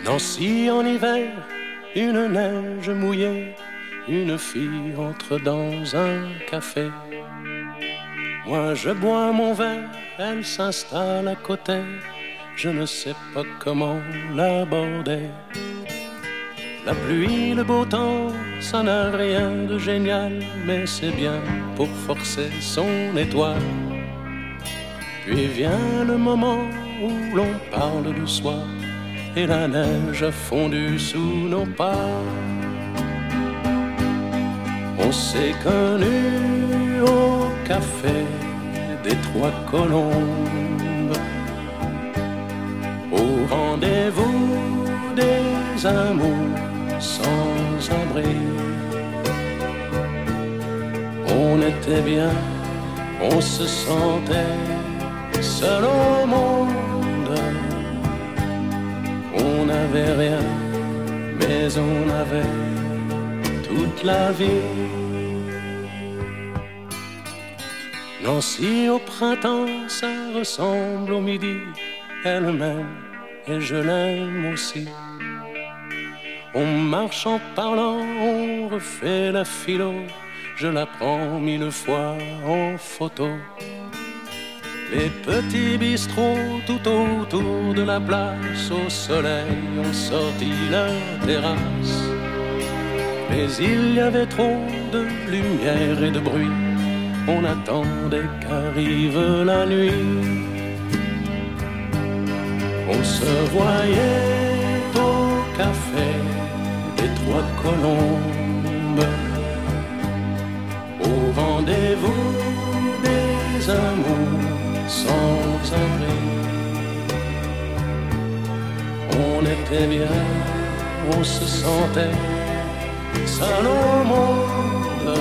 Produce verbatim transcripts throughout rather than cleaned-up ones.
Nancy en hiver, une neige mouillée, une fille entre dans un café. Moi je bois mon verre, elle s'installe à côté, je ne sais pas comment l'aborder. La pluie, le beau temps, ça n'a rien de génial, mais c'est bien pour forcer son étoile. Puis vient le moment où l'on parle du soir, et la neige a fondu sous nos pas. On s'est connus au café des Trois Colombes, au rendez-vous des amours sans abri. On était bien, on se sentait seul au monde. On n'avait rien, mais on avait toute la vie. Nancy au printemps, ça ressemble au midi. Elle m'aime et je l'aime aussi. On marche en parlant, on refait la philo. Je la prends mille fois en photo. Les petits bistrots tout autour de la place, au soleil ont sorti leur terrasse. Mais il y avait trop de lumière et de bruit, on attendait qu'arrive la nuit. On se voyait au café des Trois Colombes, au rendez-vous des amours sans abri. On était bien, on se sentait seul au monde.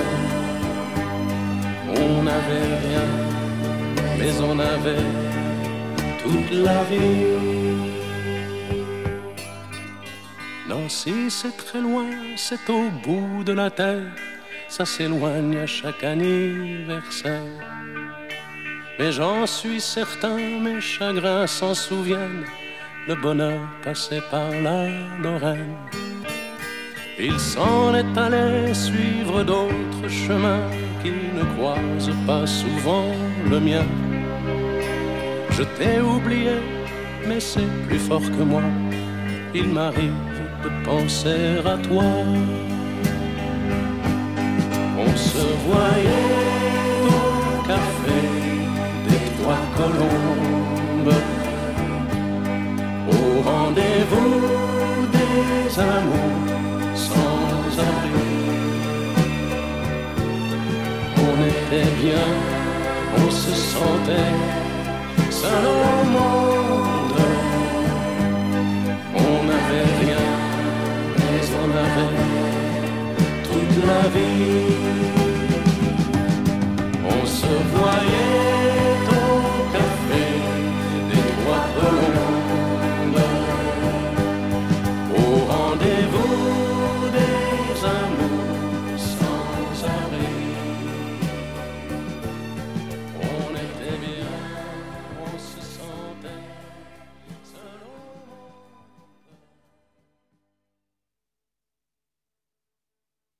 On n'avait rien, mais on avait toute la vie. Nancy, c'est très loin, c'est au bout de la terre. Ça s'éloigne à chaque anniversaire. Mais j'en suis certain, mes chagrins s'en souviennent. Le bonheur passait par la Lorraine. Il s'en est allé suivre d'autres chemins qui ne croisent pas souvent le mien. Je t'ai oublié, mais c'est plus fort que moi. Il m'arrive de penser à toi. On se voyait au café des Trois Colombes, au rendez-vous des amours sans abri. On était bien, on se sentait seul au monde. On n'avait rien, mais on avait toute la vie. On se voyait